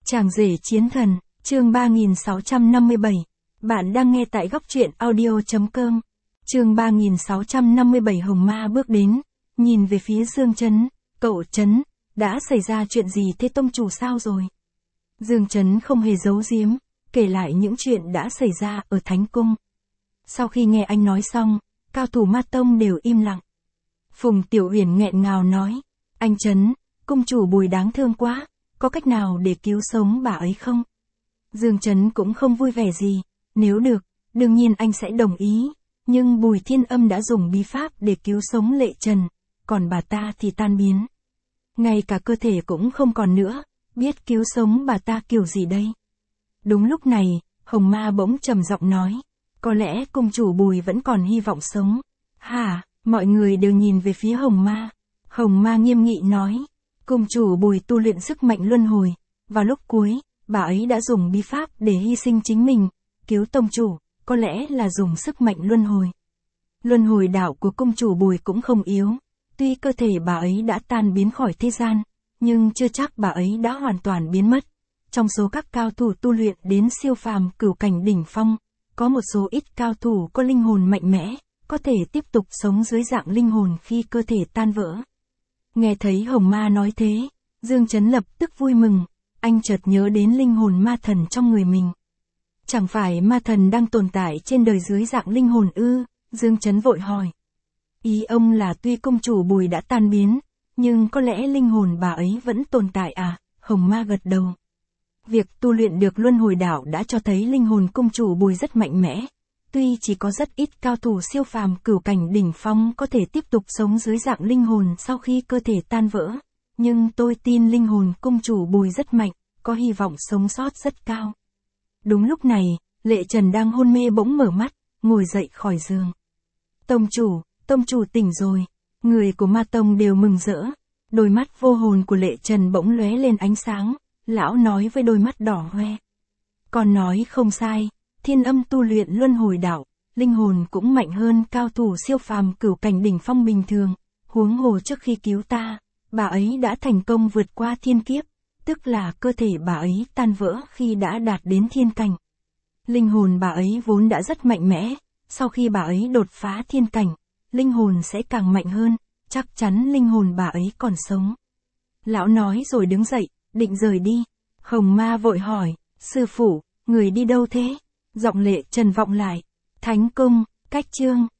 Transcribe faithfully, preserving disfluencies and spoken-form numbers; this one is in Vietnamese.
Chàng rể chiến thần, chương ba nghìn sáu trăm năm mươi bảy. Bạn đang nghe tại góc truyện audio chấm com. Chương ba nghìn sáu trăm năm mươi bảy. Hồng Ma bước đến, nhìn về phía Dương Chấn, "Cậu Chấn, đã xảy ra chuyện gì thế, tông chủ sao rồi?" Dương Chấn không hề giấu giếm, kể lại những chuyện đã xảy ra ở Thánh Cung. Sau khi nghe anh nói xong, cao thủ Ma Tông đều im lặng. Phùng Tiểu Uyển nghẹn ngào nói, "Anh Chấn, cung chủ Bùi đáng thương quá, có cách nào để cứu sống bà ấy không?" Dương Chấn cũng không vui vẻ gì, "Nếu được, đương nhiên anh sẽ đồng ý, nhưng Bùi Thiên Âm đã dùng bí pháp để cứu sống Lệ Trần, còn bà ta thì tan biến. Ngay cả cơ thể cũng không còn nữa, biết cứu sống bà ta kiểu gì đây?" Đúng lúc này, Hồng Ma bỗng trầm giọng nói, "Có lẽ cung chủ Bùi vẫn còn hy vọng sống." "Hả?" Mọi người đều nhìn về phía Hồng Ma. Hồng Ma nghiêm nghị nói, "Cung chủ Bùi tu luyện sức mạnh luân hồi, vào lúc cuối, bà ấy đã dùng bí pháp để hy sinh chính mình, cứu tông chủ, có lẽ là dùng sức mạnh luân hồi. Luân hồi đạo của cung chủ Bùi cũng không yếu, tuy cơ thể bà ấy đã tan biến khỏi thế gian, nhưng chưa chắc bà ấy đã hoàn toàn biến mất. Trong số các cao thủ tu luyện đến siêu phàm cửu cảnh đỉnh phong, có một số ít cao thủ có linh hồn mạnh mẽ, có thể tiếp tục sống dưới dạng linh hồn khi cơ thể tan vỡ." Nghe thấy Hồng Ma nói thế, Dương Chấn lập tức vui mừng, anh chợt nhớ đến linh hồn ma thần trong người mình. Chẳng phải ma thần đang tồn tại trên đời dưới dạng linh hồn ư? Dương Chấn vội hỏi. "Ý ông là tuy công chủ Bùi đã tan biến, nhưng có lẽ linh hồn bà ấy vẫn tồn tại à?" Hồng Ma gật đầu. Việc tu luyện được luân hồi đạo đã cho thấy linh hồn công chủ Bùi rất mạnh mẽ. Tuy chỉ có rất ít cao thủ siêu phàm cửu cảnh đỉnh phong có thể tiếp tục sống dưới dạng linh hồn sau khi cơ thể tan vỡ, nhưng tôi tin linh hồn công chủ Bùi rất mạnh, có hy vọng sống sót rất cao. Đúng lúc này, Lệ Trần đang hôn mê bỗng mở mắt, ngồi dậy khỏi giường. "Tông chủ, tông chủ tỉnh rồi." Người của Ma Tông đều mừng rỡ. Đôi mắt vô hồn của Lệ Trần bỗng lóe lên ánh sáng, lão nói với đôi mắt đỏ hoe. "Con nói không sai, Thiên Âm tu luyện luân hồi đạo, linh hồn cũng mạnh hơn cao thủ siêu phàm cửu cảnh đỉnh phong bình thường, huống hồ trước khi cứu ta, bà ấy đã thành công vượt qua thiên kiếp, tức là cơ thể bà ấy tan vỡ khi đã đạt đến thiên cảnh. Linh hồn bà ấy vốn đã rất mạnh mẽ, sau khi bà ấy đột phá thiên cảnh, linh hồn sẽ càng mạnh hơn, chắc chắn linh hồn bà ấy còn sống." Lão nói rồi đứng dậy, định rời đi. Hồng Ma vội hỏi, "Sư phụ, người đi đâu thế?" Giọng Lệ Trần vọng lại, "Thánh Cung, cách chương."